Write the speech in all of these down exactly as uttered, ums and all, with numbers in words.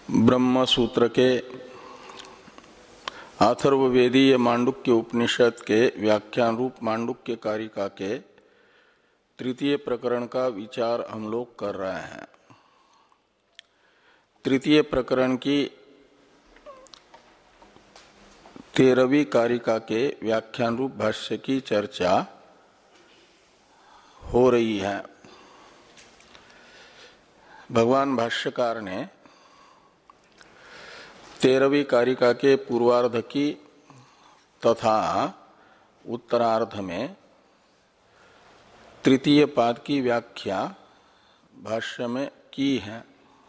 ब्रह्म सूत्र के अथर्ववेदीय मांडुक्य उपनिषद के व्याख्यान रूप मांडुक्य कारिका के तृतीय प्रकरण का विचार हम लोग कर रहे हैं। तृतीय प्रकरण की तेरहवीं कारिका के व्याख्यान रूप भाष्य की चर्चा हो रही है। भगवान भाष्यकार ने तेरहवीं कारिका के पूर्वार्ध की तथा उत्तरार्ध में तृतीय पाद की व्याख्या भाष्य में की है।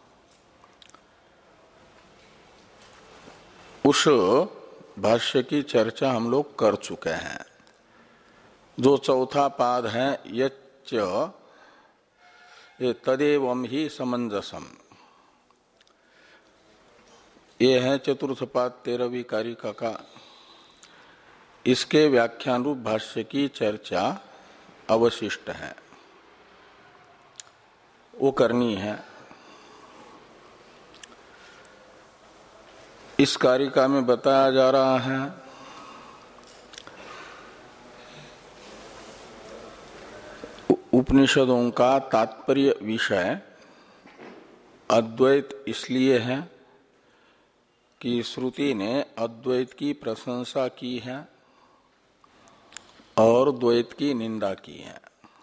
उस भाष्य की चर्चा हम लोग कर चुके हैं। जो चौथा पाद है यच्च ये तदेवं ही समंजसम, ये है चतुर्थ पाद तेरहवीं कारिका का। इसके व्याख्यान रूप भाष्य की चर्चा अवशिष्ट है, वो करनी है। इस कारिका में बताया जा रहा है उपनिषदों का तात्पर्य विषय अद्वैत इसलिए है कि श्रुति ने अद्वैत की प्रशंसा की है और द्वैत की निंदा की है।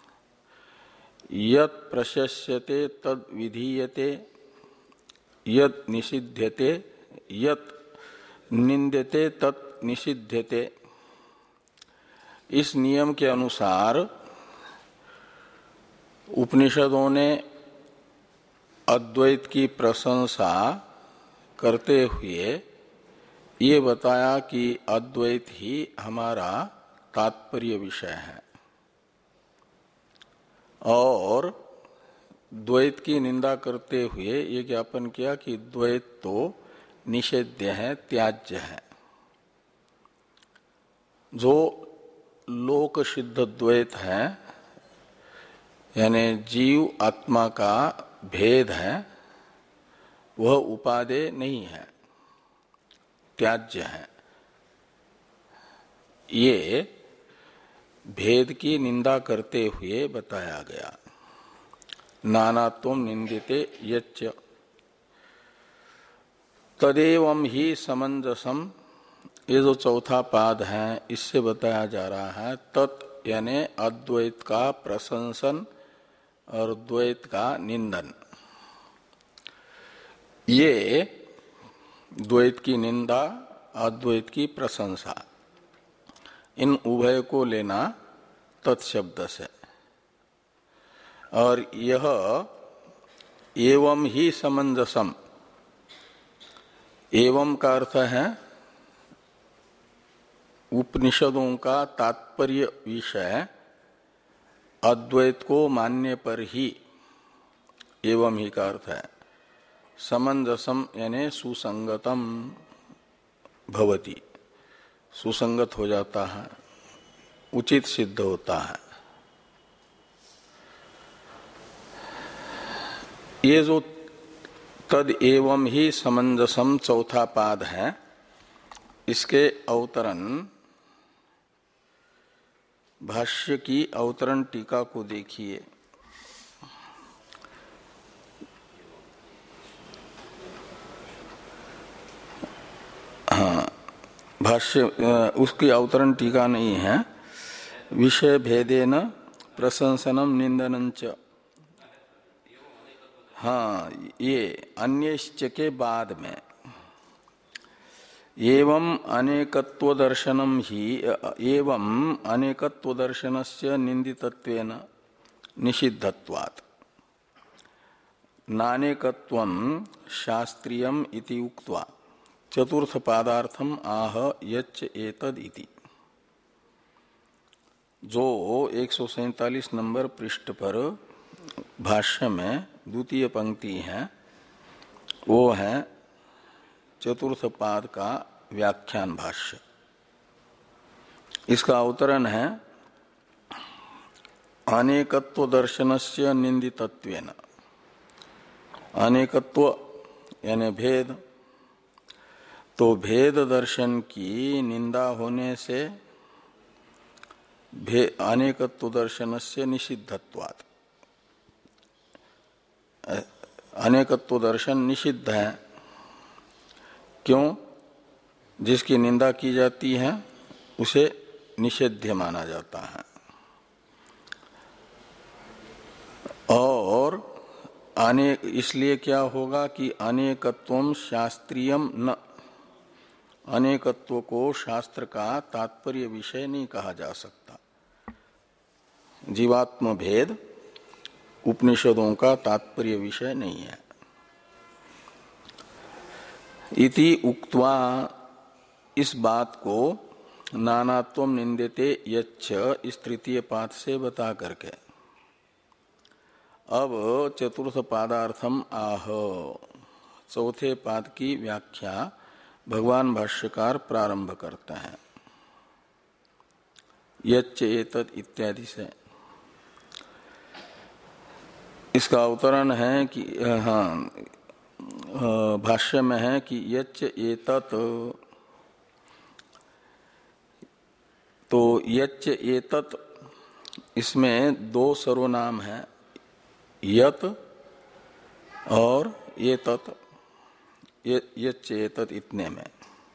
यत् प्रशस्यते तद विधीयते, यत् निषिध्यते यत् निंद्यते तत् निषिध्यते। इस नियम के अनुसार उपनिषदों ने अद्वैत की प्रशंसा करते हुए ये बताया कि अद्वैत ही हमारा तात्पर्य विषय है, और द्वैत की निंदा करते हुए ये ज्ञापन किया कि द्वैत तो निषेध्य है, त्याज्य है। जो लोक सिद्ध द्वैत है, यानी जीव आत्मा का भेद है, वह उपादेय नहीं है, त्याज्य है। ये भेद की निंदा करते हुए बताया गया। नानात्वं निंदिते यच्च तदेवं ही समंजसम, ये जो चौथा पाद है इससे बताया जा रहा है तत् यानी अद्वैत का प्रशंसन और द्वैत का निंदन। ये द्वैत की निंदा अद्वैत की प्रशंसा, इन उभय को लेना तत्शब्द से। और यह एवं ही समंजसम, एवं का अर्थ है उपनिषदों का तात्पर्य विषय अद्वैत को मानने पर ही, एवं ही का अर्थ है समंजसम यानी सुसंगतम भवति, सुसंगत हो जाता है, उचित सिद्ध होता है। ये जो तद एवं ही समंजसम चौथा पाद है, इसके अवतरण भाष्य की अवतरण टीका को देखिए। हाँ, भाष्य उसकी अवतरण टीका नहीं है। विषय भेदेन प्रशंसनम निंदनंच, हाँ ये अन्यश्च के बाद में एवं अनेकत्व दर्शनम ही, एवं अनेकत्व दर्शनस्य निंदितत्वेन निषिद्धत्वात् नानेकत्वं शास्त्रीयम इति उक्त्वा चतुर्थ पादार्थम आह यच्च एतद इति। जो एक सौ सैंतालीस नंबर पृष्ठ पर भाष्य में द्वितीय पंक्ति है, वो है चतुर्थ पाद का व्याख्यान भाष्य। इसका अवतरण है अनेकत्व दर्शनस्य निंदितत्वेन। अनेकत्व यानी भेद, तो भेद दर्शन की निंदा होने से भे अनेकत्व दर्शन से निषिद्धत्वात्, अनेकत्व दर्शन निषिद्ध है। क्यों? जिसकी निंदा की जाती है उसे निषेध्य माना जाता है। और अनेक इसलिए क्या होगा कि अनेकत्वम शास्त्रीयम न, अनेकत्व को शास्त्र का तात्पर्य विषय नहीं कहा जा सकता। जीवात्म भेद उपनिषदों का तात्पर्य विषय नहीं है। इति उक्त्वा, इस बात को नानात्वम निंदते यच्च इस तृतीय पाद से बता करके अब चतुर्थ पादार्थम आह, चौथे पाद की व्याख्या भगवान भाष्यकार प्रारंभ करते हैं यच्च एतत् इत्यादि से। इसका अवतरण है कि हाँ, भाष्य में है कि यच्च एतत्, तो यच्च एतत् इसमें दो सर्वनाम है, यत और एतत्। यच्च एतत् इतने में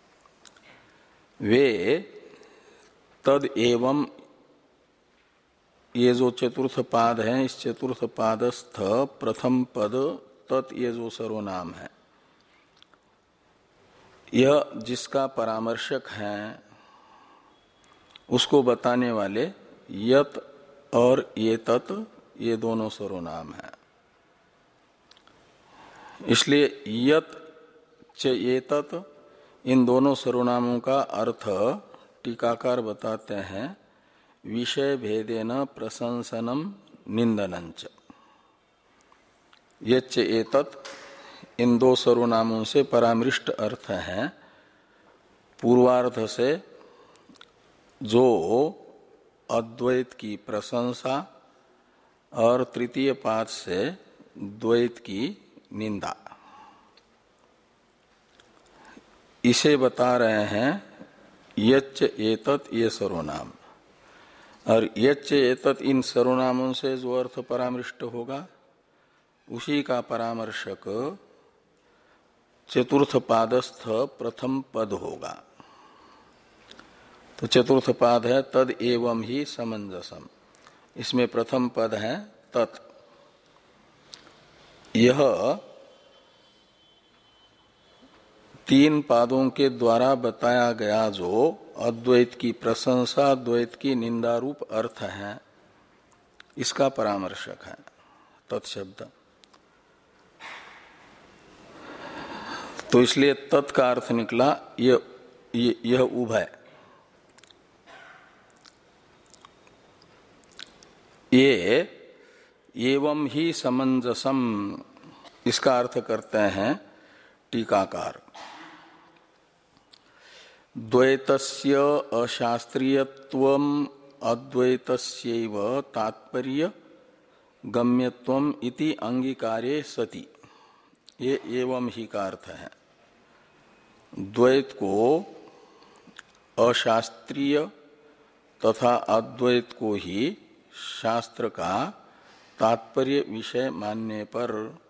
वे तद एवं, ये जो चतुर्थ पाद है, इस चतुर्थ पादस्थ प्रथम पद तत्, ये जो सर्वनाम है, यह जिसका परामर्शक है उसको बताने वाले यत और ये तत्, ये दोनों सर्वनाम है। इसलिए यत च ये तत्, इन दोनों सर्वनामों का अर्थ टीकाकार बताते हैं विषय भेदेन प्रशंसनम निंदनंच। यच्च एतत्, इन दो सर्वनामों से परामृष्ट अर्थ है पूर्वार्ध से जो अद्वैत की प्रशंसा और तृतीय पाद से द्वैत की निंदा, इसे बता रहे हैं यच्च एतत्, ये सर्वनाम। और यच्च एतत्, इन सर्वनामों से जो अर्थ परामृष्ट होगा उसी का परामर्शक चतुर्थ पादस्थ प्रथम पद होगा। तो चतुर्थ पाद है तद एवं ही समंजसम, इसमें प्रथम पद है तत्। यह तीन पादों के द्वारा बताया गया जो अद्वैत की प्रशंसा, द्वैत की निंदा रूप अर्थ है, इसका परामर्शक है तत्शब्द। तो इसलिए तत् का अर्थ निकला यह यह उभय। ये एवं ही समंजसम, इसका अर्थ करते हैं टीकाकार। द्वैतस्य अशास्त्रीयत्वम अद्वैतस्यैव तात्पर्य गम्यत्वम इति अंगीकारे सति, ये एवं ही का अर्थ है। द्वैत को अशास्त्रीय तथा अद्वैत को ही शास्त्र का तात्पर्य विषय मानने पर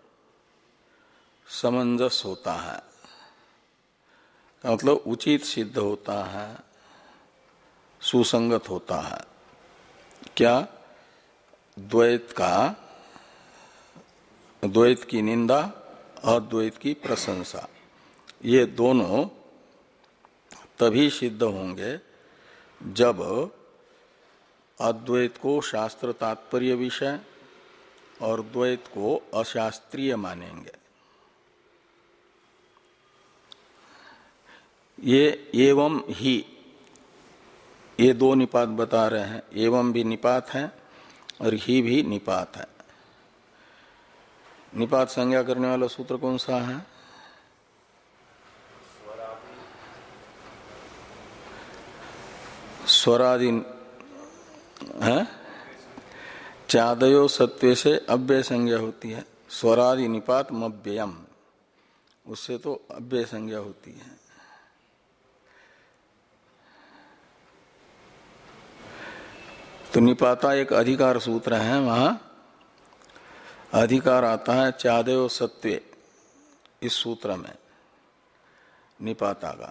समंजस होता है, मतलब उचित सिद्ध होता है, सुसंगत होता है। क्या? द्वैत का, द्वैत की निंदा, अद्वैत की प्रशंसा, ये दोनों तभी सिद्ध होंगे जब अद्वैत को शास्त्र तात्पर्य विषय और द्वैत को अशास्त्रीय मानेंगे। ये एवं ही, ये दो निपात बता रहे हैं। एवं भी निपात है और ही भी निपात है। निपात संज्ञा करने वाला सूत्र कौन सा है? स्वरादि है। चादयो सत्व से अव्यय संज्ञा होती है। स्वरादि निपात मव्ययम, उससे तो अव्यय संज्ञा होती है। तो निपाता एक अधिकार सूत्र है, वहां अधिकार आता है चादेव सत्वे इस सूत्र में निपाता का।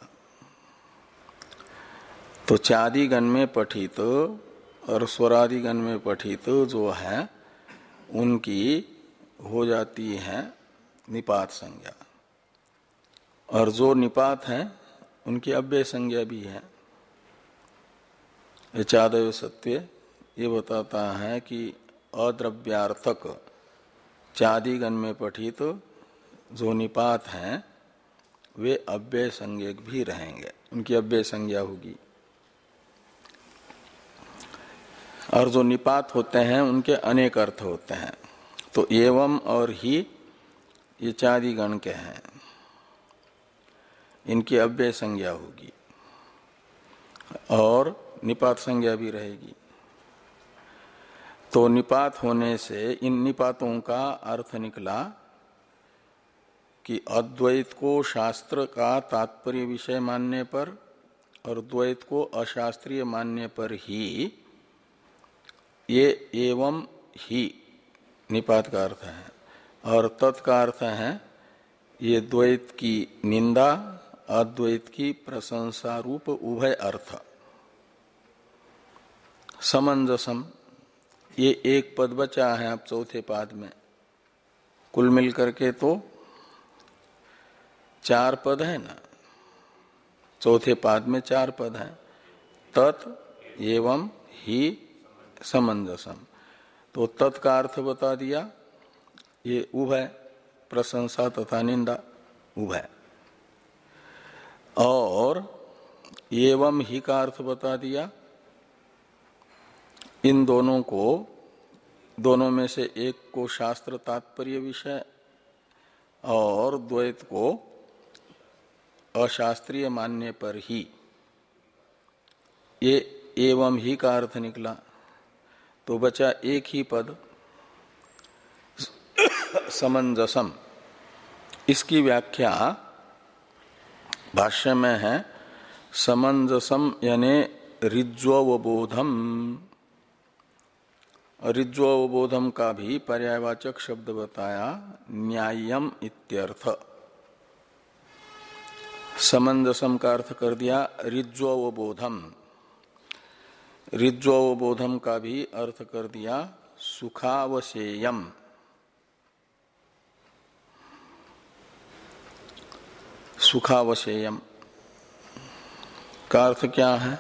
तो चादिगण में पठित और स्वरादिगण में पठित जो है उनकी हो जाती है निपात संज्ञा, और जो निपात है उनकी अव्यय संज्ञा भी है। चादव सत्य ये बताता है कि अद्रव्यार्थक चादिगण में पठित जो निपात हैं वे अव्यय संज्ञक भी रहेंगे, उनकी अव्यय संज्ञा होगी। और जो निपात होते हैं उनके अनेक अर्थ होते हैं। तो एवं और ही ये चादिगण के हैं, इनकी अव्यय संज्ञा होगी और निपात संज्ञा भी रहेगी। तो निपात होने से इन निपातों का अर्थ निकला कि अद्वैत को शास्त्र का तात्पर्य विषय मानने पर और द्वैत को अशास्त्रीय मानने पर ही ये एवं ही निपात का अर्थ है, और तत्का अर्थ है ये द्वैत की निंदा अद्वैत की प्रशंसा रूप उभय अर्थ। समंजसम ये एक पद बचा है अब चौथे पाद में, कुल मिलकर के तो चार पद है ना, चौथे पाद में चार पद हैं। तत् एवं ही समंजसम, तो तत् का अर्थ बता दिया ये उभय प्रशंसा तथा निंदा उभय, और एवं ही का अर्थ बता दिया इन दोनों को, दोनों में से एक को शास्त्र तात्पर्य विषय और द्वैत को अशास्त्रीय मानने पर ही ये एवं ही का अर्थ निकला। तो बचा एक ही पद समंजसम। इसकी व्याख्या भाष्य में है समंजसम यानी ऋज्ववबोधम। ऋज्ववबोधम का भी पर्यायवाचक शब्द बताया न्याय्यम इत्यर्थ। समंजसम का अर्थ कर दिया ऋज्ववबोधम, ऋज्ववबोधम का भी अर्थ कर दिया सुखावशेयम। सुखावशेयम का अर्थ क्या है?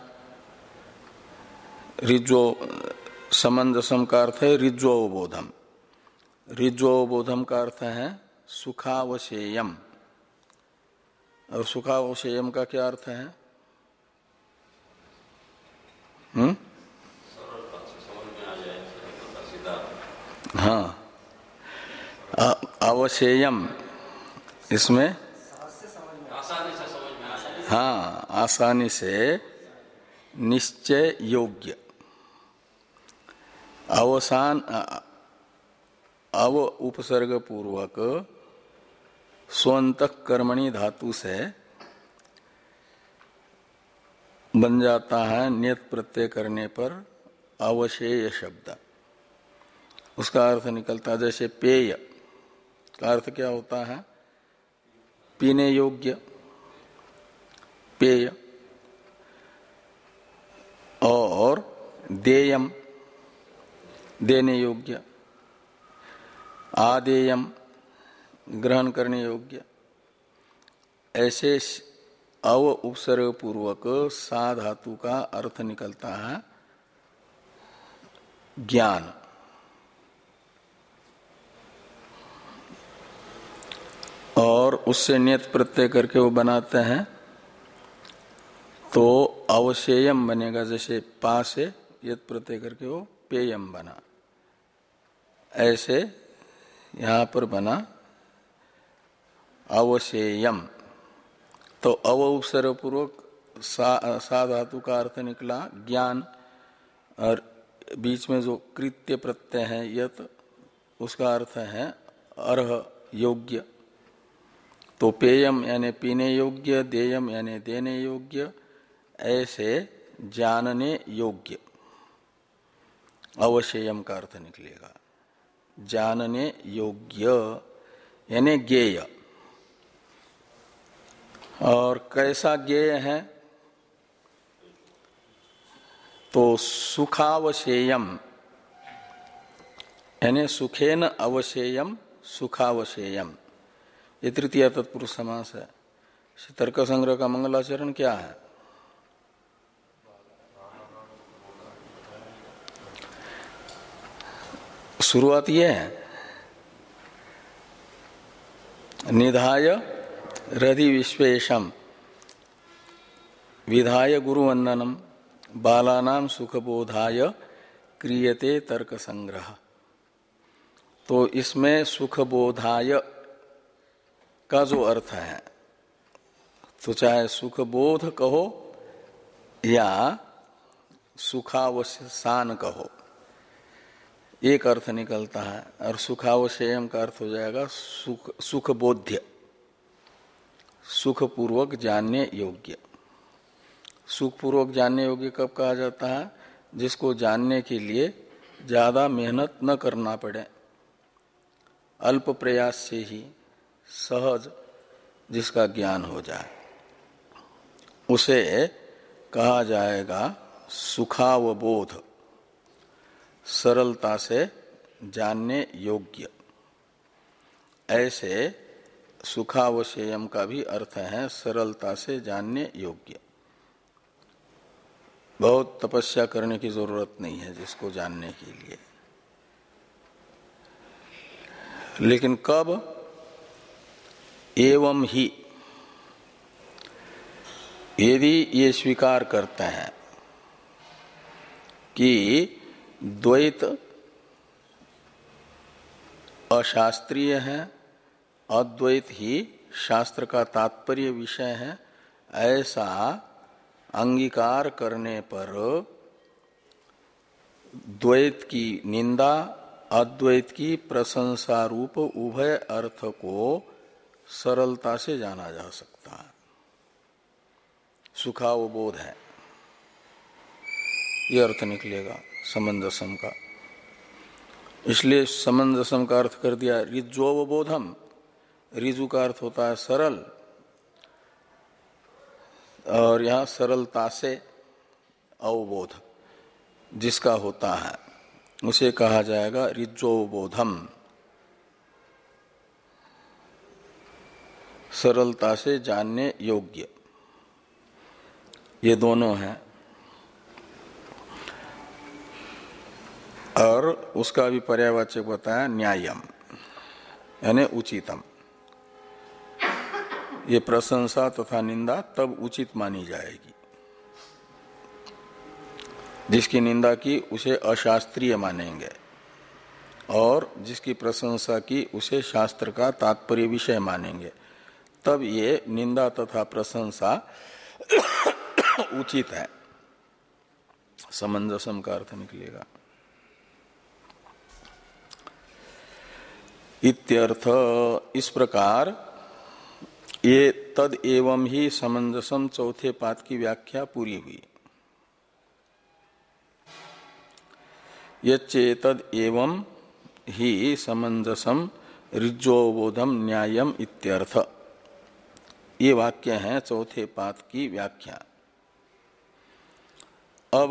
ऋज्व समंजसम का अर्थ है ऋज्ववबोधम, ऋज्ववबोधम का अर्थ है सुखावशेयम। और सुखावशेयम का क्या अर्थ है? हम्म हाँ, अवशेयम इसमें हाँ आसानी से निश्चय योग्य। अवसान अव उपसर्ग पूर्वक स्वंतक कर्मणि धातु से बन जाता है नियत प्रत्यय करने पर अवशेय शब्द। उसका अर्थ निकलता जैसे पेय का अर्थ क्या होता है? पीने योग्य पेय। और देयम देने योग्य, आदेयम ग्रहण करने योग्य। ऐसे अव उपसर्ग पूर्वक सा धातु का अर्थ निकलता है ज्ञान। और उससे नियत प्रत्यय करके वो बनाते हैं तो अवशेयम बनेगा। जैसे पा से यत प्रत्यय करके वो पेयम बना, ऐसे यहां पर बना अवशेयम। तो अव उपसर्ग पूर्वक सा, सा धातु का अर्थ निकला ज्ञान, और बीच में जो कृत्य प्रत्यय है यत उसका अर्थ है अर्ह योग्य। तो पेयम यानी पीने योग्य, देयम यानी देने योग्य, ऐसे जानने योग्य अवशेयम का अर्थ निकलेगा। जानने योग्य यानी ज्ञेय। और कैसा ज्ञेय है? तो सुखावशेयम यानी सुखेन अवशेयम सुखावशेयम, ये तृतीय तत्पुरुष समास है। तर्क संग्रह का मंगलाचरण क्या है? शुरुआत ये है, निधाय रधि विश्वेशम विधाय गुरुवंदनम बालानाम सुखबोधाय क्रियते तर्क संग्रह। तो इसमें सुखबोधाय का जो अर्थ है, तो चाहे सुखबोध कहो या सुखावसान कहो, एक अर्थ निकलता है। और सुखावशेयम का अर्थ हो जाएगा सुख सुखबोध्य, सुखपूर्वक जानने योग्य। सुखपूर्वक जानने योग्य कब कहा जाता है? जिसको जानने के लिए ज्यादा मेहनत न करना पड़े, अल्प प्रयास से ही सहज जिसका ज्ञान हो जाए, उसे कहा जाएगा सुखावबोध, सरलता से जानने योग्य। ऐसे सुखावशेयम का भी अर्थ है सरलता से जानने योग्य। बहुत तपस्या करने की जरूरत नहीं है जिसको जानने के लिए। लेकिन कब? एवं ही, यदि ये स्वीकार करते हैं कि द्वैत अशास्त्रीय है, अद्वैत ही शास्त्र का तात्पर्य विषय है, ऐसा अंगीकार करने पर द्वैत की निंदा, अद्वैत की प्रशंसा रूप उभय अर्थ को सरलता से जाना जा सकता है। सुखावबोध है, ये अर्थ निकलेगा समंजसम का। इसलिए समंजसम का अर्थ कर दिया ऋज्वोवबोधम। ऋजु का अर्थ होता है सरल, और यहां सरलता से अवबोध जिसका होता है उसे कहा जाएगा ऋज्वोवबोधम, सरलता से जानने योग्य। ये दोनों हैं। और उसका भी पर्यायवाचक बताया न्यायम यानी उचितम। ये प्रशंसा तथा निंदा तब उचित मानी जाएगी, जिसकी निंदा की उसे अशास्त्रीय मानेंगे, और जिसकी प्रशंसा की उसे शास्त्र का तात्पर्य विषय मानेंगे। तब ये निंदा तथा प्रशंसा उचित है। समंजसम का अर्थ निकलेगा। इत्यर्थ, इस प्रकार ये तद एवं ही समंजसम चौथे पाद की व्याख्या पूरी हुई। यच्चेतद एवं ही समंजसम ऋज्वोबोधम न्यायम इत्यर्थ, ये वाक्य है चौथे पाद की व्याख्या। अब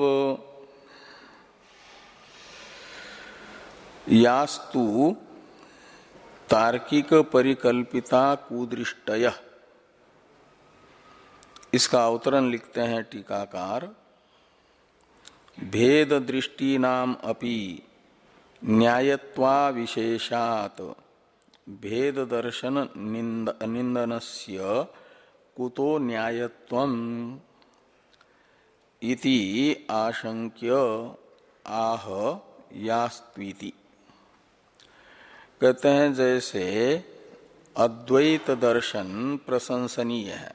यास्तु तार्किक परिकल्पिता कुदृष्टय, इसका अवतरण लिखते हैं टीकाकार। भेद दृष्टि नाम अपि न्यायत्वा विशेषात भेद दर्शन निंद, निंदनस्य कुतो न्यायत्वम इति आशंक्य आह यास्त्विति। कहते हैं जैसे अद्वैत दर्शन प्रशंसनीय है,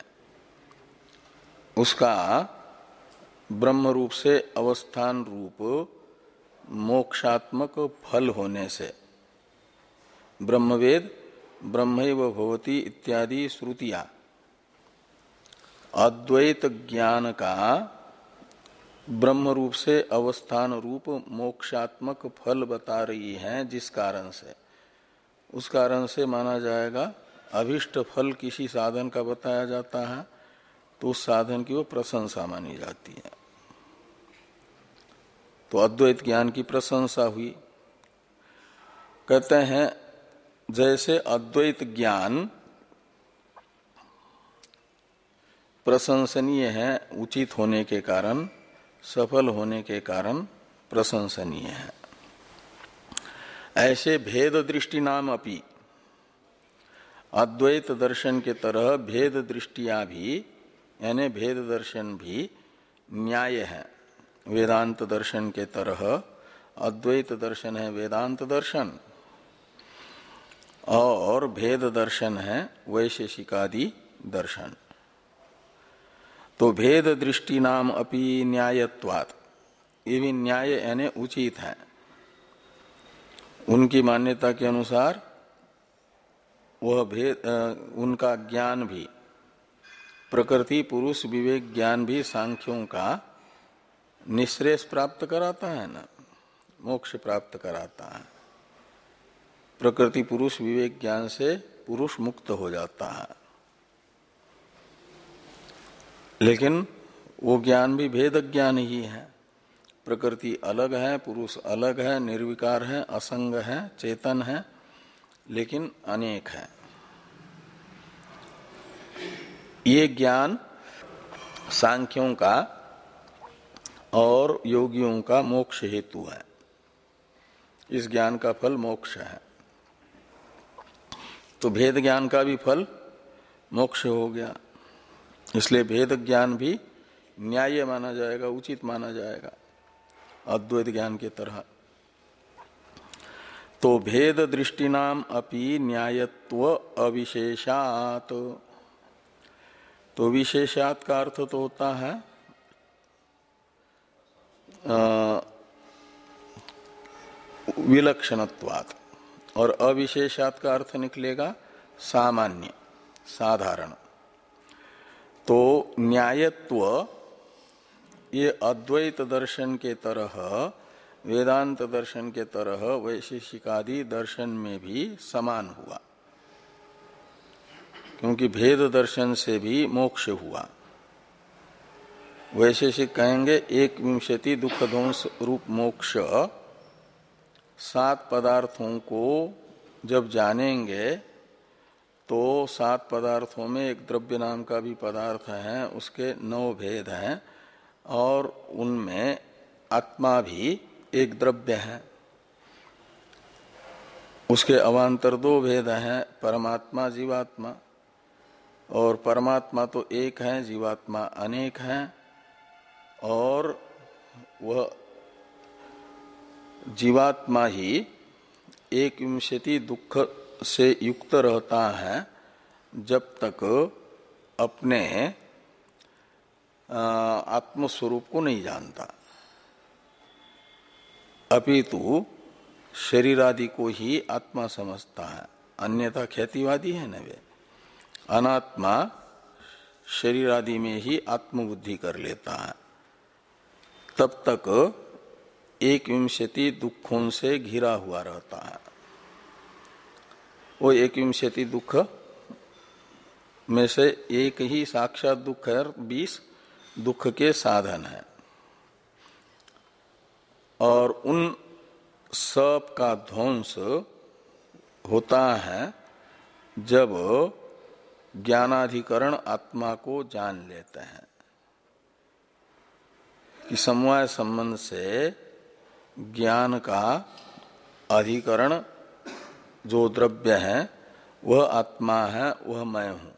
उसका ब्रह्म रूप से अवस्थान रूप मोक्षात्मक फल होने से ब्रह्मवेद ब्रह्मैव भवति इत्यादि श्रुतियां अद्वैत ज्ञान का ब्रह्म रूप से अवस्थान रूप मोक्षात्मक फल बता रही हैं, जिस कारण से उस कारण से माना जाएगा अभिष्ट फल किसी साधन का बताया जाता है तो उस साधन की वो प्रशंसा मानी जाती है। तो अद्वैत ज्ञान की प्रशंसा हुई। कहते हैं जैसे अद्वैत ज्ञान प्रशंसनीय है, उचित होने के कारण, सफल होने के कारण प्रशंसनीय है, ऐसे भेद दृष्टि नाम अपि अद्वैत दर्शन के तरह भेद दृष्टियां भी यानी भेद दर्शन भी न्याय है। वेदांत दर्शन के तरह अद्वैत दर्शन है वेदांत दर्शन और भेद दर्शन है वैशेषिकादि दर्शन। तो भेद दृष्टि नाम अपि न्यायत्वात्, ये भी न्याय यानी उचित है। उनकी मान्यता के अनुसार वह भेद उनका ज्ञान भी, प्रकृति पुरुष विवेक ज्ञान भी सांख्यों का निश्रेष प्राप्त कराता है ना, मोक्ष प्राप्त कराता है। प्रकृति पुरुष विवेक ज्ञान से पुरुष मुक्त हो जाता है, लेकिन वो ज्ञान भी भेद ज्ञान ही है। प्रकृति अलग है, पुरुष अलग है, निर्विकार है, असंग है, चेतन है, लेकिन अनेक है। ये ज्ञान सांख्यों का और योगियों का मोक्ष हेतु है। इस ज्ञान का फल मोक्ष है। तो भेद ज्ञान का भी फल मोक्ष हो गया, इसलिए भेद ज्ञान भी न्याय माना जाएगा, उचित माना जाएगा अद्वैत ज्ञान के तरह। तो भेद दृष्टिनाम अपि न्यायत्व अविशेषात, तो विशेषात का अर्थ तो होता है विलक्षणत्वात्, और अविशेषात का अर्थ निकलेगा सामान्य, साधारण। तो न्यायत्व ये अद्वैत दर्शन के तरह, वेदांत दर्शन के तरह वैशेषिकादि दर्शन में भी समान हुआ, क्योंकि भेद दर्शन से भी मोक्ष हुआ। वैशेषिक कहेंगे एक विंशति दुख ध्वंस रूप मोक्ष सात पदार्थों को जब जानेंगे तो सात पदार्थों में एक द्रव्य नाम का भी पदार्थ है, उसके नौ भेद हैं और उनमें आत्मा भी एक द्रव्य है। उसके अवान्तर दो भेद हैं, परमात्मा जीवात्मा, और परमात्मा तो एक है, जीवात्मा अनेक हैं, और वह जीवात्मा ही एक विंशति दुख से युक्त रहता है जब तक अपने आत्मस्वरूप को नहीं जानता, अपितु शरीर आदि को ही आत्मा समझता है। अन्यथा ख्यातिवादी है न वे, अनात्मा शरीर आदि में ही आत्मबुद्धि कर लेता है। तब तक एक विंशति दुखों से घिरा हुआ रहता है। वो एक विंशति दुख में से एक ही साक्षात दुख है, बीस दुख के साधन है, और उन सब का ध्वंस होता है जब ज्ञानाधिकरण आत्मा को जान लेते हैं कि समवाय संबंध से ज्ञान का अधिकरण जो द्रव्य है वह आत्मा है, वह मैं हूं,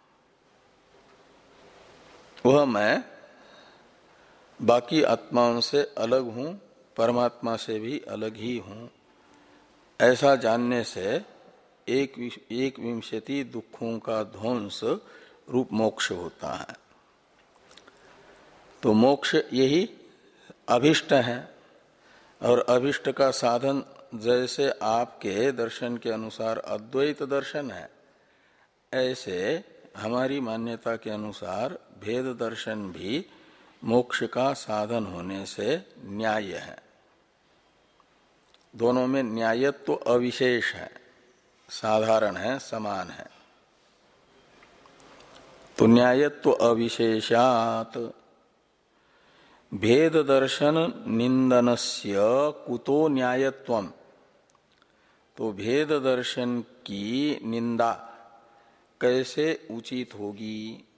वह मैं बाकी आत्माओं से अलग हूं, परमात्मा से भी अलग ही हूं। ऐसा जानने से एक एक विंशति दुखों का ध्वंस रूप मोक्ष होता है। तो मोक्ष यही अभिष्ट है, और अभिष्ट का साधन जैसे आपके दर्शन के अनुसार अद्वैत दर्शन है, ऐसे हमारी मान्यता के अनुसार भेद दर्शन भी मोक्ष का साधन होने से न्याय है। दोनों में न्यायत्व तो अविशेष है, साधारण है, समान है। तो न्यायत्व तो अविशेषात भेद दर्शन निंदनस्य कुतो न्यायत्वम। तो भेद दर्शन की निंदा कैसे उचित होगी?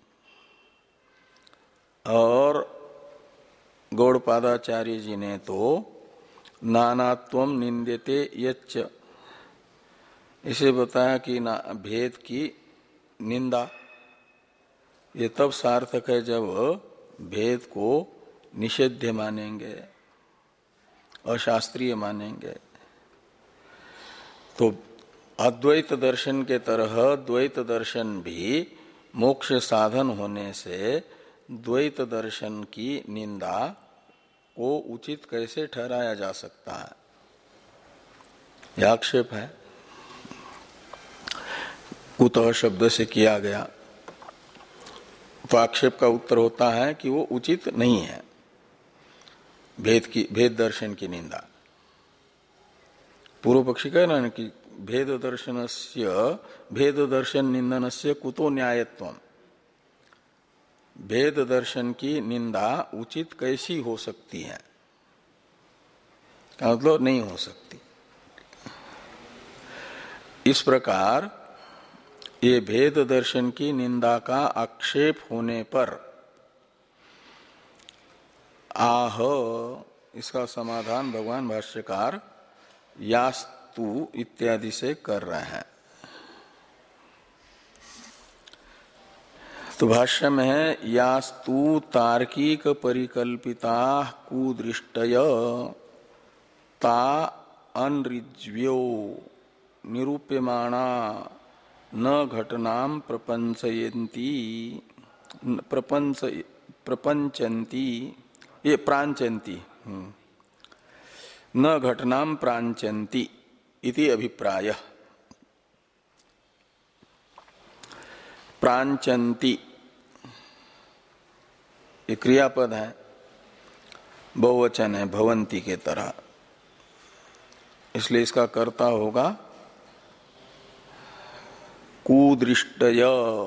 और गौड़पादाचार्य जी ने तो नानात्वम निंद्यते यच्च इसे बताया कि ना भेद की निंदा ये तब सार्थक है जब भेद को निषेध्य मानेंगे, अशास्त्रीय मानेंगे। तो अद्वैत दर्शन के तरह द्वैत दर्शन भी मोक्ष साधन होने से द्वैत दर्शन की निंदा को उचित कैसे ठहराया जा सकता है? यह आक्षेप है। कुतः शब्द से किया गया तो आक्षेप का उत्तर होता है कि वो उचित नहीं है, भेद की भेद दर्शन की निंदा। पूर्व पक्षी कह रहा है कि भेद दर्शनस्य भेद दर्शन निंदनस्य कुतो न्यायत्वम। भेद दर्शन की निंदा उचित कैसी हो सकती है? मतलब नहीं हो सकती। इस प्रकार ये भेद दर्शन की निंदा का आक्षेप होने पर आह इसका समाधान भगवान भाष्यकार यास्तु इत्यादि से कर रहे हैं। तो भाष्य में है यास्तु तार्किक परिकल्पिता कुदृष्टय ता अनृज्व्यो निरूप्यमाणा न घटनाम प्रपंचयन्ति प्रपंच प्रपंचन्ति ये प्रांचन्ति न घटनाम प्रांचन्ति इति अभिप्राय। प्रांचन्ति ये क्रियापद है, बहुवचन है, भवंती के तरह, इसलिए इसका कर्ता होगा कुदृष्टय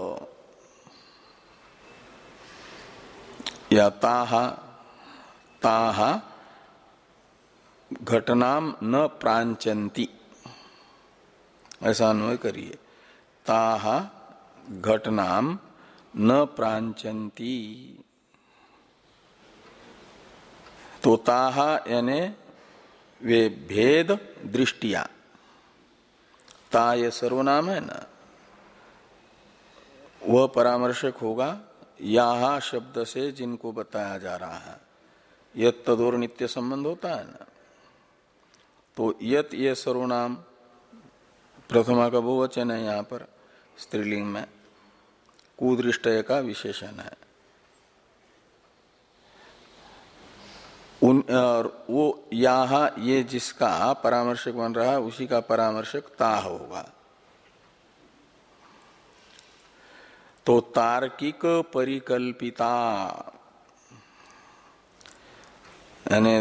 या ताहा ताहा घटनाम न प्रांचन्ति, ऐसा अन्वय करिए। ताहा घटनाम न प्रांचन्ति। तो ताहा यानी वे भेद दृष्टिया, ता ये सर्वनाम है ना, वह परामर्शक होगा यहाँ शब्द से जिनको बताया जा रहा है। यत तदोर नित्य संबंध होता है ना, तो यत ये सर्वनाम प्रथमा का बहुवचन है, यहाँ पर स्त्रीलिंग में कुदृष्टय का विशेषण है। उन और वो यहाँ ये जिसका परामर्शक बन रहा है उसी का परामर्शक ता होगा। तो तार्किक परिकल्पिता यानी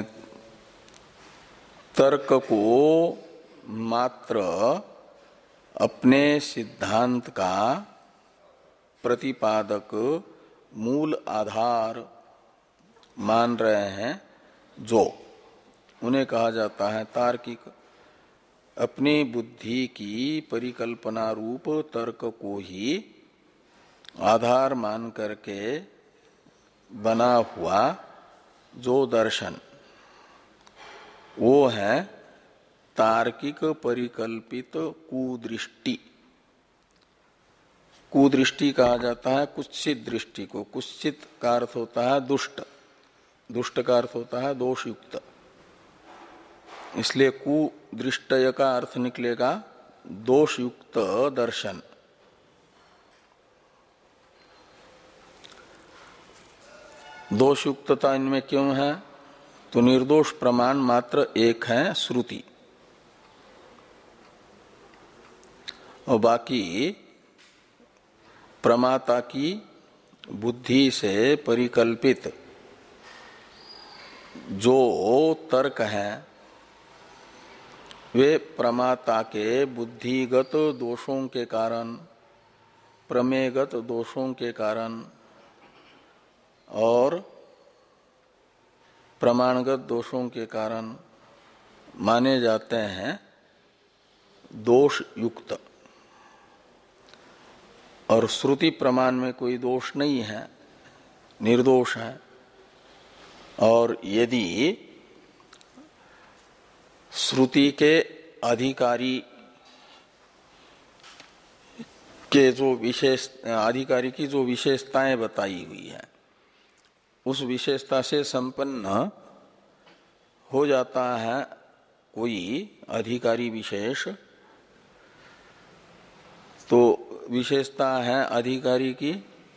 तर्क को मात्र अपने सिद्धांत का प्रतिपादक मूल आधार मान रहे हैं जो, उन्हें कहा जाता है तार्किक। अपनी बुद्धि की परिकल्पना रूप तर्क को ही आधार मान करके बना हुआ जो दर्शन, वो है तार्किक परिकल्पित कुदृष्टि। कुदृष्टि कहा जाता है कुत्सित दृष्टि को। कुत्सित का अर्थ होता है दुष्ट, दुष्ट का अर्थ होता है दोषयुक्त। इसलिए कुदृष्टय का अर्थ निकलेगा दोषयुक्त दर्शन। दोषयुक्तता इनमें क्यों है? तो निर्दोष प्रमाण मात्र एक है, श्रुति। और बाकी प्रमाता की बुद्धि से परिकल्पित जो तर्क हैं वे प्रमाता के बुद्धिगत दोषों के कारण, प्रमेयगत दोषों के कारण और प्रमाणगत दोषों के कारण माने जाते हैं दोष युक्त, और श्रुति प्रमाण में कोई दोष नहीं है, निर्दोष है। और यदि श्रुति के अधिकारी के जो विशेष अधिकारी की जो विशेषताएं बताई हुई है उस विशेषता से संपन्न हो जाता है कोई अधिकारी विशेष, तो विशेषता है अधिकारी की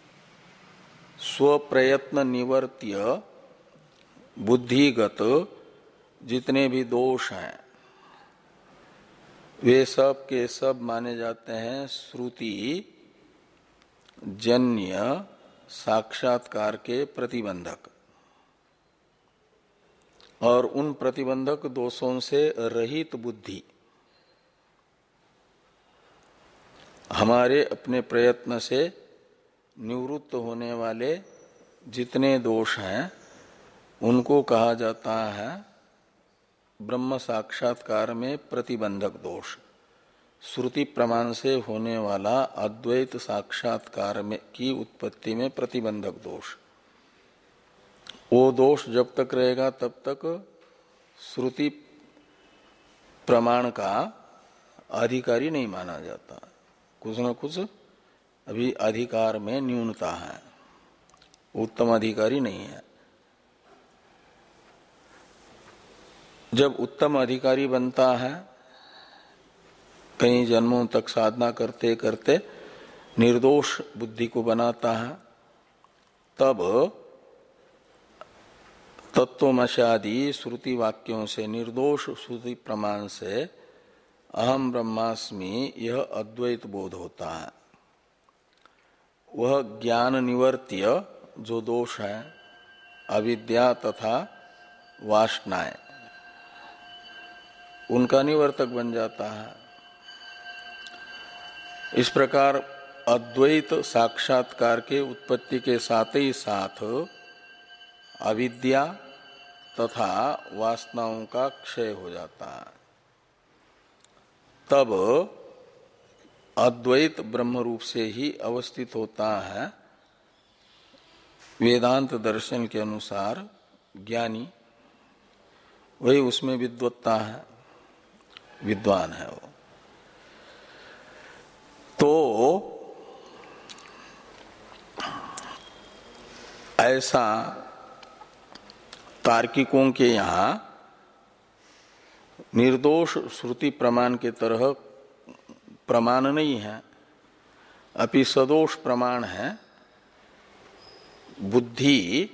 स्वप्रयत्न निवर्त्य बुद्धिगत जितने भी दोष हैं वे सब के सब माने जाते हैं श्रुति जन्य साक्षात्कार के प्रतिबंधक, और उन प्रतिबंधक दोषों से रहित बुद्धि हमारे अपने प्रयत्न से निवृत्त होने वाले जितने दोष हैं उनको कहा जाता है ब्रह्म साक्षात्कार में प्रतिबंधक दोष। श्रुति प्रमाण से होने वाला अद्वैत साक्षात्कार में की उत्पत्ति में प्रतिबंधक दोष, वो दोष जब तक रहेगा तब तक श्रुति प्रमाण का अधिकारी नहीं माना जाता। कुछ न कुछ अभी अधिकार में न्यूनता है, उत्तम अधिकारी नहीं है। जब उत्तम अधिकारी बनता है, कई जन्मों तक साधना करते करते निर्दोष बुद्धि को बनाता है, तब तत्वमशादि श्रुति वाक्यों से, निर्दोष श्रुति प्रमाण से अहम ब्रह्मास्मि यह अद्वैत बोध होता है। वह ज्ञान निवर्त्य जो दोष है अविद्या तथा वासनाएं, उनका निवर्तक बन जाता है। इस प्रकार अद्वैत साक्षात्कार के उत्पत्ति के साथ ही साथ अविद्या तथा वासनाओं का क्षय हो जाता है, तब अद्वैत ब्रह्म रूप से ही अवस्थित होता है वेदांत दर्शन के अनुसार ज्ञानी, वही उसमें विद्वत्ता है, विद्वान है वो। तो ऐसा तार्किकों के यहाँ निर्दोष श्रुति प्रमाण के तरह प्रमाण नहीं है, अभी सदोष प्रमाण है। बुद्धि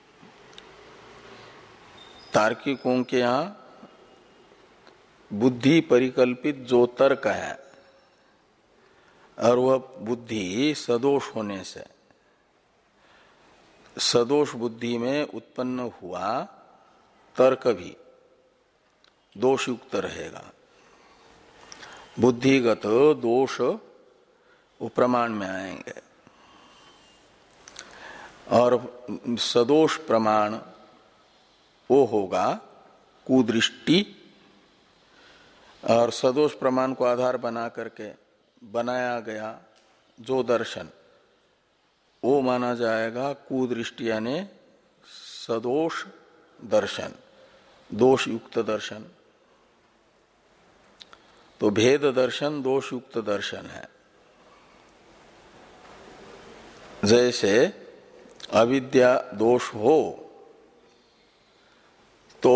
तार्किकों के यहाँ बुद्धि परिकल्पित जो तर्क है और वह बुद्धि सदोष होने से, सदोष बुद्धि में उत्पन्न हुआ तर्क भी दोषयुक्त रहेगा। बुद्धिगत दोष वो प्रमाण में आएंगे, और सदोष प्रमाण वो होगा कुदृष्टि, और सदोष प्रमाण को आधार बना करके बनाया गया जो दर्शन वो माना जाएगा कुदृष्टि, यानी सदोष दर्शन, दोष युक्त दर्शन। तो भेद दर्शन दोष युक्त दर्शन है। जैसे अविद्या दोष हो तो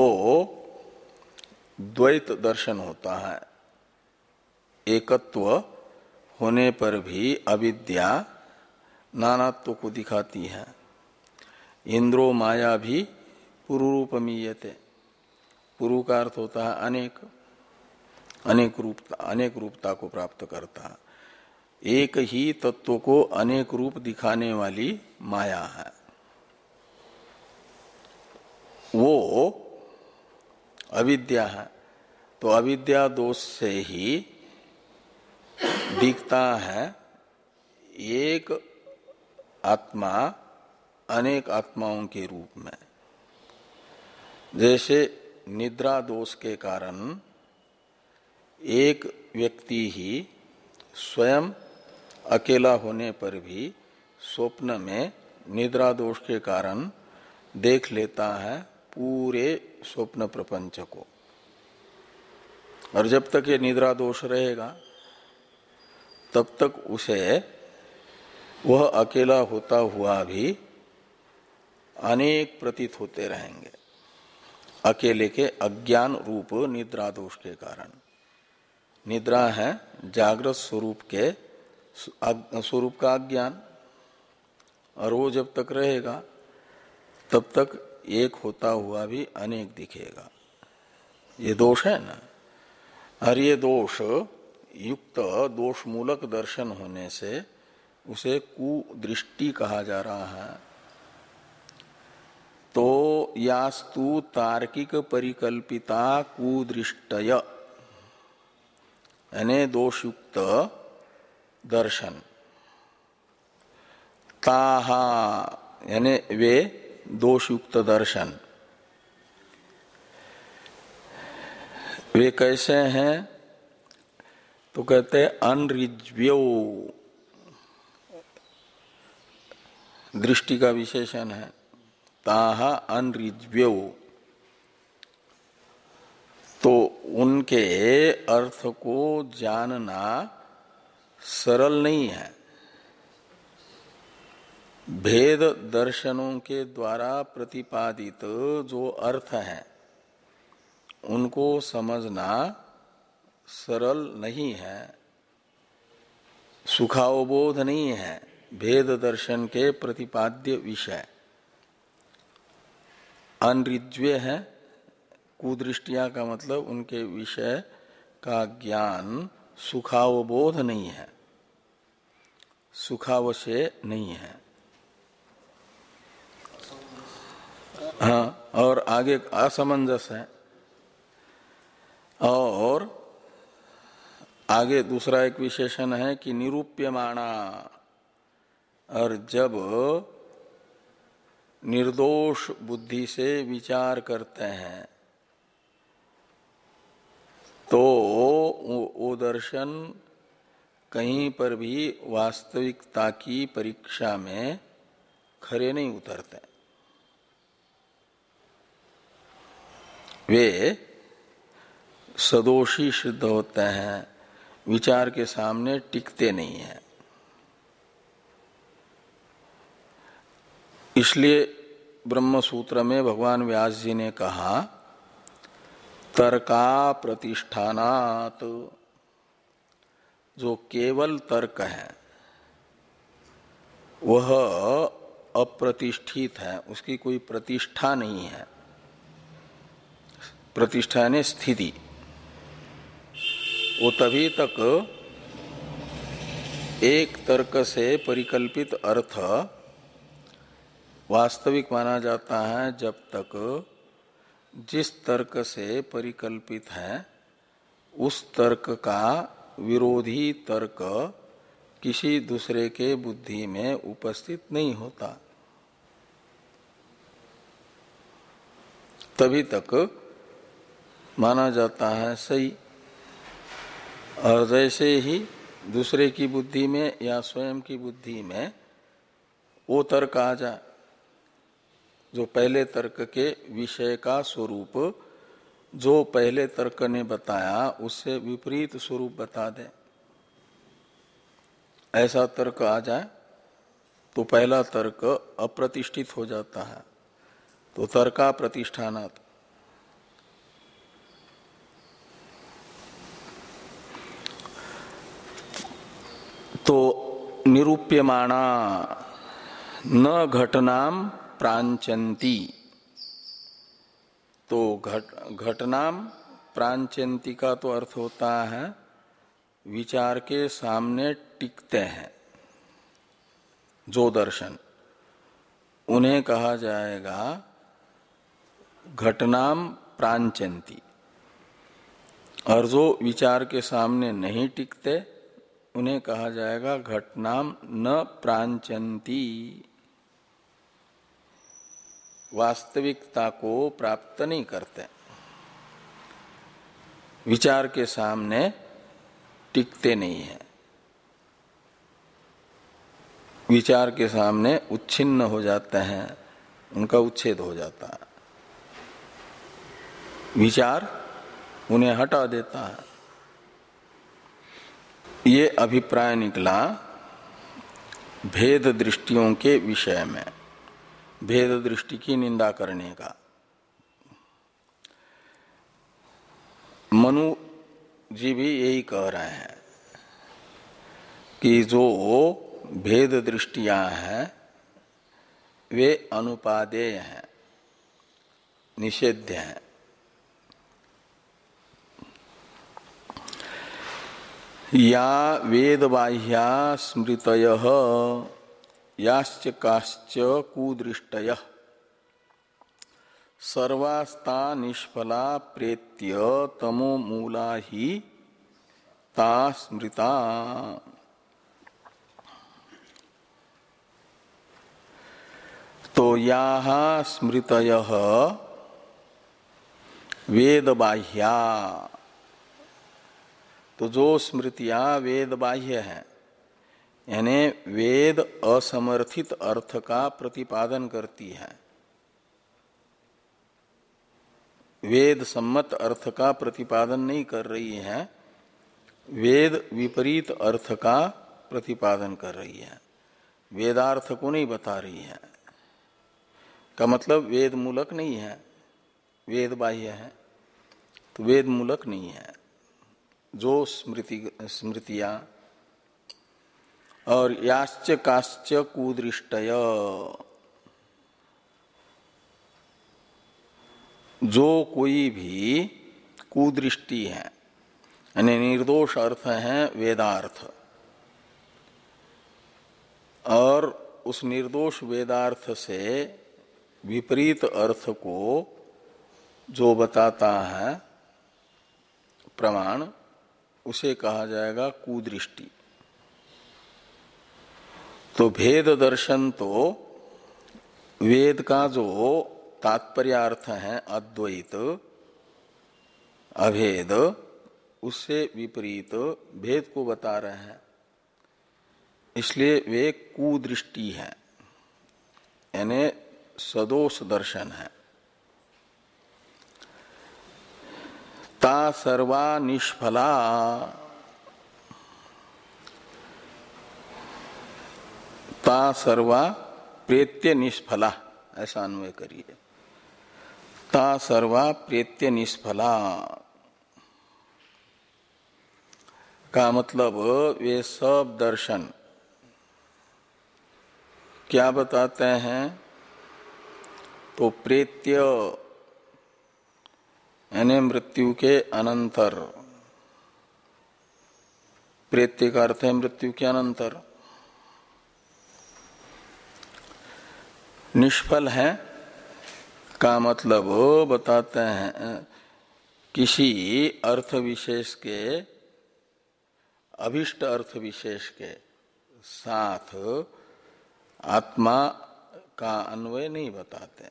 द्वैत दर्शन होता है, एकत्व होने पर भी अविद्या नानात्व को दिखाती है। इंद्रो माया भी पुरुरूपमीयते, पुरु का अर्थ होता है अनेक, अनेक रूपता अनेक रूपता को प्राप्त करता। एक ही तत्व को अनेक रूप दिखाने वाली माया है, वो अविद्या है। तो अविद्या दोष से ही दिखता है एक आत्मा अनेक आत्माओं के रूप में। जैसे निद्रा दोष के कारण एक व्यक्ति ही स्वयं अकेला होने पर भी स्वप्न में निद्रा दोष के कारण देख लेता है पूरे स्वप्न प्रपंच को, और जब तक ये निद्रा दोष रहेगा तब तक उसे वह अकेला होता हुआ भी अनेक प्रतीत होते रहेंगे, अकेले के अज्ञान रूप निद्रा दोष के कारण। निद्रा है जागृत स्वरूप के स्वरूप का अज्ञान, और वो जब तक रहेगा तब तक एक होता हुआ भी अनेक दिखेगा। ये दोष है ना। और ये दोष युक्त दोष मूलक दर्शन होने से उसे कुदृष्टि कहा जा रहा है। तो यास्तु तार्किक परिकल्पिता कुदृष्टय, यानी दोषयुक्त दर्शन, ताहा यानी वे दोषयुक्त दर्शन, वे कैसे हैं? तो कहते हैं अनऋज्व्यो, दृष्टि का विशेषण है। ताहा अनऋज्व्यो, तो उनके अर्थ को जानना सरल नहीं है। भेद दर्शनों के द्वारा प्रतिपादित जो अर्थ है उनको समझना सरल नहीं है, सुखावबोध नहीं है। भेद दर्शन के प्रतिपाद्य विषय अनऋज्व्य है। कुदृष्टिया का मतलब उनके विषय का ज्ञान सुखावबोध नहीं है, सुखावशय नहीं है। हाँ, और आगे असमंजस है। और आगे दूसरा एक विशेषण है कि निरूप्यमाणा, और जब निर्दोष बुद्धि से विचार करते हैं तो वो दर्शन कहीं पर भी वास्तविकता की परीक्षा में खरे नहीं उतरते। वे सदोषी सिद्ध होते हैं, विचार के सामने टिकते नहीं हैं। इसलिए ब्रह्म सूत्र में भगवान व्यास जी ने कहा तर्का प्रतिष्ठानात, जो केवल तर्क है वह अप्रतिष्ठित है, उसकी कोई प्रतिष्ठा नहीं है। प्रतिष्ठा ने स्थिति, वो तभी तक एक तर्क से परिकल्पित अर्थ वास्तविक माना जाता है जब तक जिस तर्क से परिकल्पित है उस तर्क का विरोधी तर्क किसी दूसरे के बुद्धि में उपस्थित नहीं होता, तभी तक माना जाता है सही। और जैसे ही दूसरे की बुद्धि में या स्वयं की बुद्धि में वो तर्क आ जाए जो पहले तर्क के विषय का स्वरूप जो पहले तर्क ने बताया उससे विपरीत स्वरूप बता दे, ऐसा तर्क आ जाए तो पहला तर्क अप्रतिष्ठित हो जाता है। तो तर्का प्रतिष्ठानात्, तो निरूप्यमाणा न घटनाम प्रांचंती, तो घट घटनाम प्रांचंती का तो अर्थ होता है विचार के सामने टिकते हैं जो दर्शन, उन्हें कहा जाएगा घटनाम प्रांचंती। और जो विचार के सामने नहीं टिकते उन्हें कहा जाएगा घटनाम न प्रांचंती, वास्तविकता को प्राप्त नहीं करते, विचार के सामने टिकते नहीं है, विचार के सामने उच्छिन्न हो जाते हैं, उनका उच्छेद हो जाता है, विचार उन्हें हटा देता है। ये अभिप्राय निकला भेद दृष्टियों के विषय में, भेद दृष्टि की निंदा करने का। मनु जी भी यही कह रहे हैं कि जो भेद दृष्टियां हैं वे अनुपादेय हैं, निषेध्य हैं। या वेद बाह्या स्मृतयः याश्च काश्च कुदृष्टयः सर्वास्ता निष्फला प्रेत्य तमो मूला ही ता स्मृता। तो याः स्मृतयः वेद बाह्या, तो जो स्मृतियां वेद बाह्य हैं, यानी वेद असमर्थित अर्थ का प्रतिपादन करती है, वेद सम्मत अर्थ का प्रतिपादन नहीं कर रही है, वेद विपरीत अर्थ का प्रतिपादन कर रही है, वेदार्थ को नहीं बता रही है, का मतलब वेद मूलक नहीं है, वेद बाह्य है तो वेद मूलक नहीं है। जो स्मृति स्मृतियां और याश्च काश्च कुदृष्टय, जो कोई भी कुदृष्टि है यानी निर्दोष अर्थ है वेदार्थ, और उस निर्दोष वेदार्थ से विपरीत अर्थ को जो बताता है प्रमाण, उसे कहा जाएगा कुदृष्टि। तो भेद दर्शन तो वेद का जो तात्पर्यार्थ है अद्वैत अभेद, उससे विपरीत भेद को बता रहे हैं, इसलिए वे कुदृष्टि है, यानी सदोष दर्शन है। ता सर्वा निष्फला, ता सर्वा प्रेत्य निष्फला, ऐसा अन्वय करिए। ता सर्वा प्रेत्य निष्फला का मतलब वे सब दर्शन क्या बताते हैं? तो प्रेत्य यानी मृत्यु के अनंतर, प्रेत्य का अर्थ है मृत्यु के अनंतर, निष्फल है का मतलब बताते हैं किसी अर्थ विशेष के, अभिष्ट अर्थ विशेष के साथ आत्मा का अन्वय नहीं बताते,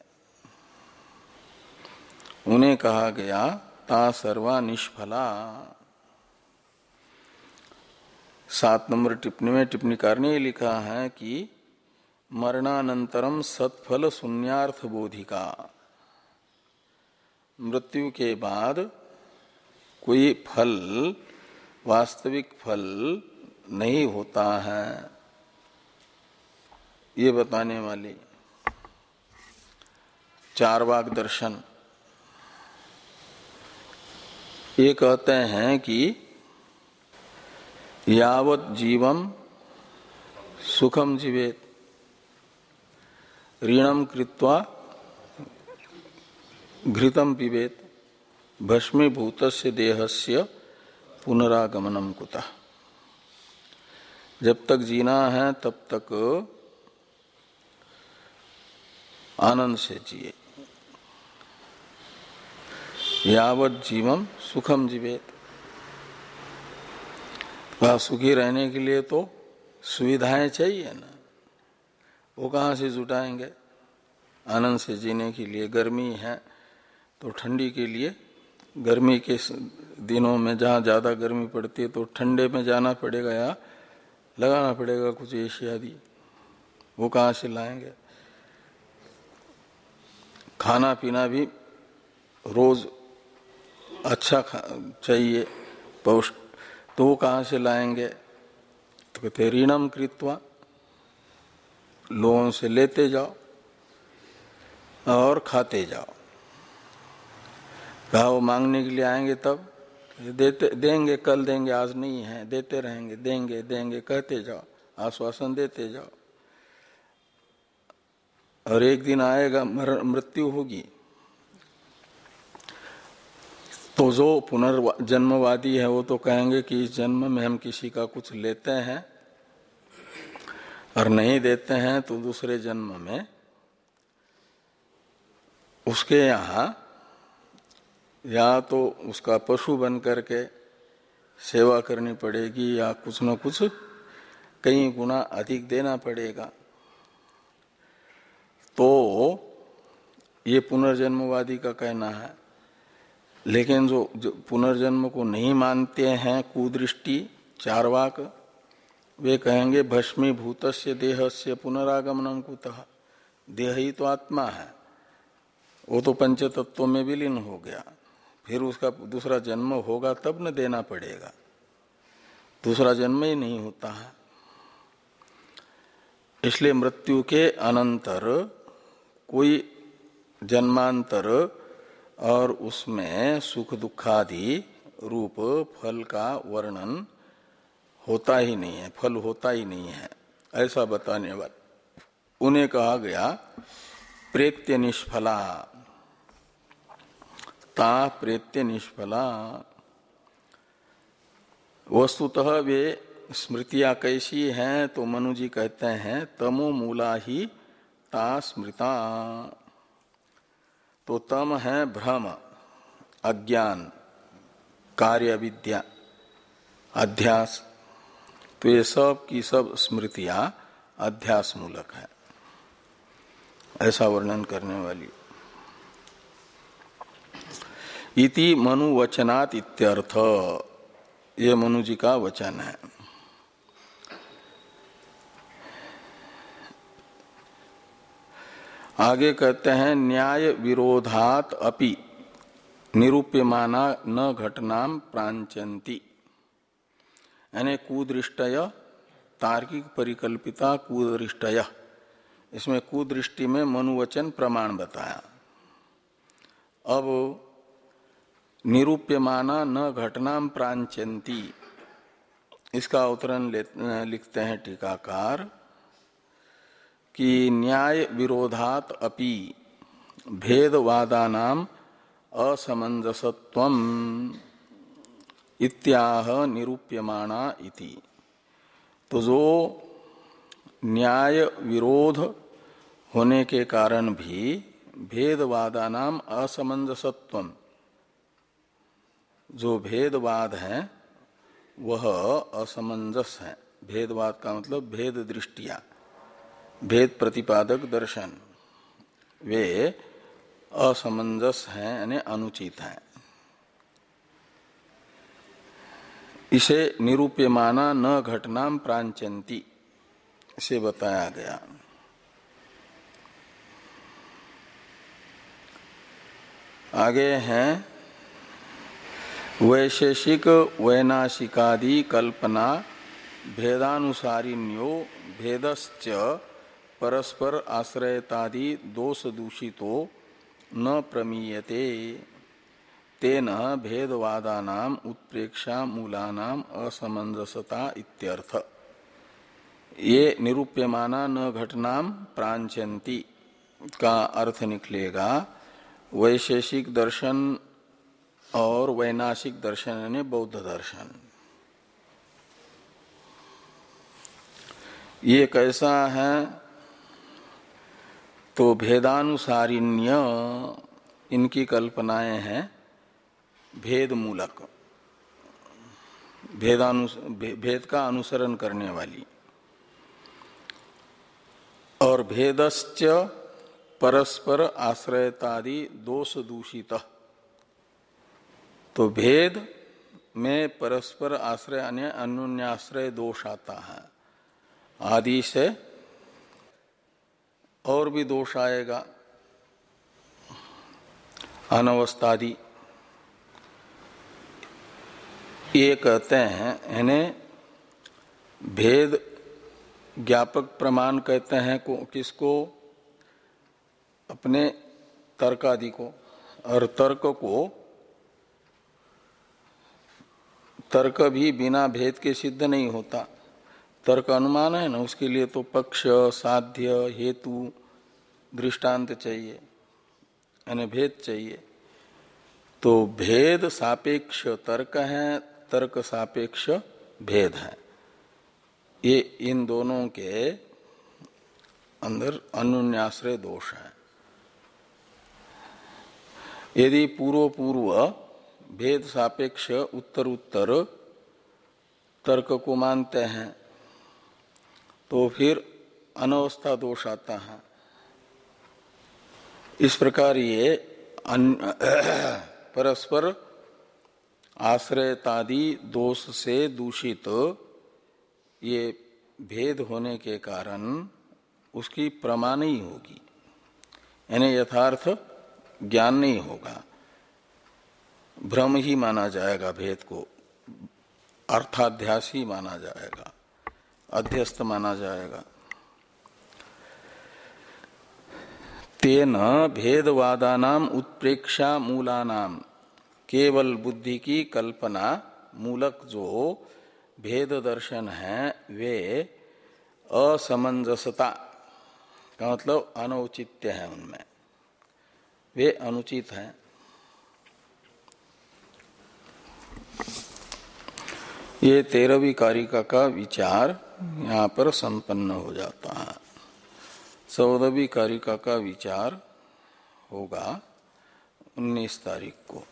उन्हें कहा गया ता सर्वा निष्फला। सात नंबर टिप्पणी में टिप्पणीकार ने लिखा है कि मरणानंतरम सत्फल शून्यार्थ बोधिका, मृत्यु के बाद कोई फल, वास्तविक फल नहीं होता है, ये बताने वाली चारवाक दर्शन। ये कहते हैं कि यावत जीवम सुखम जीवेत ऋणम कृत्वा घृतम पिबेत, भस्मीभूतस्य देहस्य पुनरागमनम कुतः। जब तक जीना है तब तक आनंद से जिए, यावत जीवम सुखम जीवेत। सुखी रहने के लिए तो सुविधाएं चाहिए ना, वो कहाँ से जुटाएंगे। आनंद से जीने के लिए गर्मी है तो ठंडी के लिए, गर्मी के दिनों में जहाँ ज्यादा गर्मी पड़ती है तो ठंडे में जाना पड़ेगा या लगाना पड़ेगा कुछ एसी आदि, वो कहाँ से लाएंगे। खाना पीना भी रोज अच्छा चाहिए पौष्ट, तो वो कहाँ से लाएंगे। तो कहते ऋणम कृत्वा, लोगों से लेते जाओ और खाते जाओ। कहा वो मांगने के लिए आएंगे तब देते देंगे, कल देंगे आज नहीं है, देते रहेंगे, देंगे देंगे कहते जाओ, आश्वासन देते जाओ। और एक दिन आएगा मृत्यु होगी, तो जो पुनर्जन्मवादी है वो तो कहेंगे कि इस जन्म में हम किसी का कुछ लेते हैं और नहीं देते हैं तो दूसरे जन्म में उसके यहाँ या तो उसका पशु बन करके सेवा करनी पड़ेगी या कुछ न कुछ कई गुना अधिक देना पड़ेगा। तो ये पुनर्जन्मवादी का कहना है। लेकिन जो, जो पुनर्जन्म को नहीं मानते हैं कुदृष्टि चारवाक, वे कहेंगे भस्मीभूतस्य देहस्य पुनरागमनम कुतः। देह ही तो आत्मा है, वो तो पंच तत्वों में विलीन हो गया, फिर उसका दूसरा जन्म होगा तब न देना पड़ेगा, दूसरा जन्म ही नहीं होता है। इसलिए मृत्यु के अनंतर कोई जन्मांतर और उसमें सुख दुखादि रूप फल का वर्णन होता ही नहीं है, फल होता ही नहीं है, ऐसा बताने वाले उन्हें कहा गया प्रेत्य निष्फला। ता प्रेत्य निष्फला, वस्तुतः वे स्मृतियां कैसी हैं तो मनु जी कहते हैं तमो मूला ही ता स्मृता। तो तम है भ्रम, अज्ञान, कार्य विद्या, अध्यास, तो ये सब की सब स्मृतियां अध्यास मूलक है, ऐसा वर्णन करने वाली। इति मनु वचनात् इत्यर्थ, ये मनु जी का वचन है। आगे कहते हैं न्याय विरोधात अपि निरूप्यमाना न घटनाम प्रांचन्ति, यानी कुदृष्टय तार्किक परिकल्पिता कुदृष्टय, इसमें कुदृष्टि में मनुवचन प्रमाण बताया। अब निरूप्यमाना न घटनाम प्रांचन्ति, इसका उत्तरण लिखते हैं टीकाकार कि न्याय विरोधात अपि भेदवादानाम असमंजसत्वम इत्याह निरूप्यमाना इति। तो जो न्याय विरोध होने के कारण भी भेदवादानाम असमंजसत्वम, जो भेदवाद है वह असमंजस है। भेदवाद का मतलब भेद दृष्टिया, भेद प्रतिपादक दर्शन, वे असमंजस हैं यानी अनुचित हैं। इसे निरूप्यमाना न घटनाम प्रांचन्ति से बताया गया। आगे हैं वैशेषिक वैनाशिकादि कल्पना भेदानुसारिण्यो भेदश्च परस्पर आश्रयतादि दोष दूषितो न प्रमीयते तेन भेदवादानाम उत्प्रेक्षा मूलानाम असमंजसता इत्यर्थ। ये निरूप्यमाना न घटनाम प्रांचन्ति का अर्थ निकलेगा वैशेषिक दर्शन और वैनाशिक दर्शन यानी बौद्ध दर्शन। ये कैसा है? तो भेदानुसारिण्य इनकी कल्पनाएं हैं भेद मूलक, भेदानुस भेद का अनुसरण करने वाली। और भेदश्च परस्पर आश्रयतादि दोष दूषित, तो भेद में परस्पर आश्रय अन्य अन्योन्याश्रय दोष आता है, आदि से और भी दोष आएगा, अनवस्थादि। ये कहते हैं, यानी भेद ज्ञापक प्रमाण कहते हैं को, किसको? अपने तर्क आदि को। और तर्क को तर्क भी बिना भेद के सिद्ध नहीं होता। तर्क अनुमान है ना, उसके लिए तो पक्ष, साध्य, हेतु, दृष्टांत चाहिए, यानी भेद चाहिए। तो भेद सापेक्ष तर्क है, तर्क सापेक्ष भेद है। ये इन दोनों के अंदर अन्योन्याश्रय दोष है। यदि पूर्व पूर्व भेद सापेक्ष उत्तर उत्तर तर्क को मानते हैं तो फिर अनवस्था दोष आता है। इस प्रकार ये परस्पर आश्रयतादि दोष से दूषित ये भेद होने के कारण उसकी प्रमा नहीं होगी, यानी यथार्थ ज्ञान नहीं होगा, भ्रम ही माना जाएगा, भेद को अर्थाध्यास ही माना जाएगा, अध्यस्त माना जाएगा। तेन भेदवादानाम उत्प्रेक्षा मूलानाम, केवल बुद्धि की कल्पना मूलक जो भेद दर्शन है वे असमंजसता का मतलब अनौचित्य है, उनमें वे अनुचित हैं। ये तेरहवीं कारिका का विचार यहाँ पर संपन्न हो जाता है। चौदहवीं कारिका का विचार होगा उन्नीस तारीख को।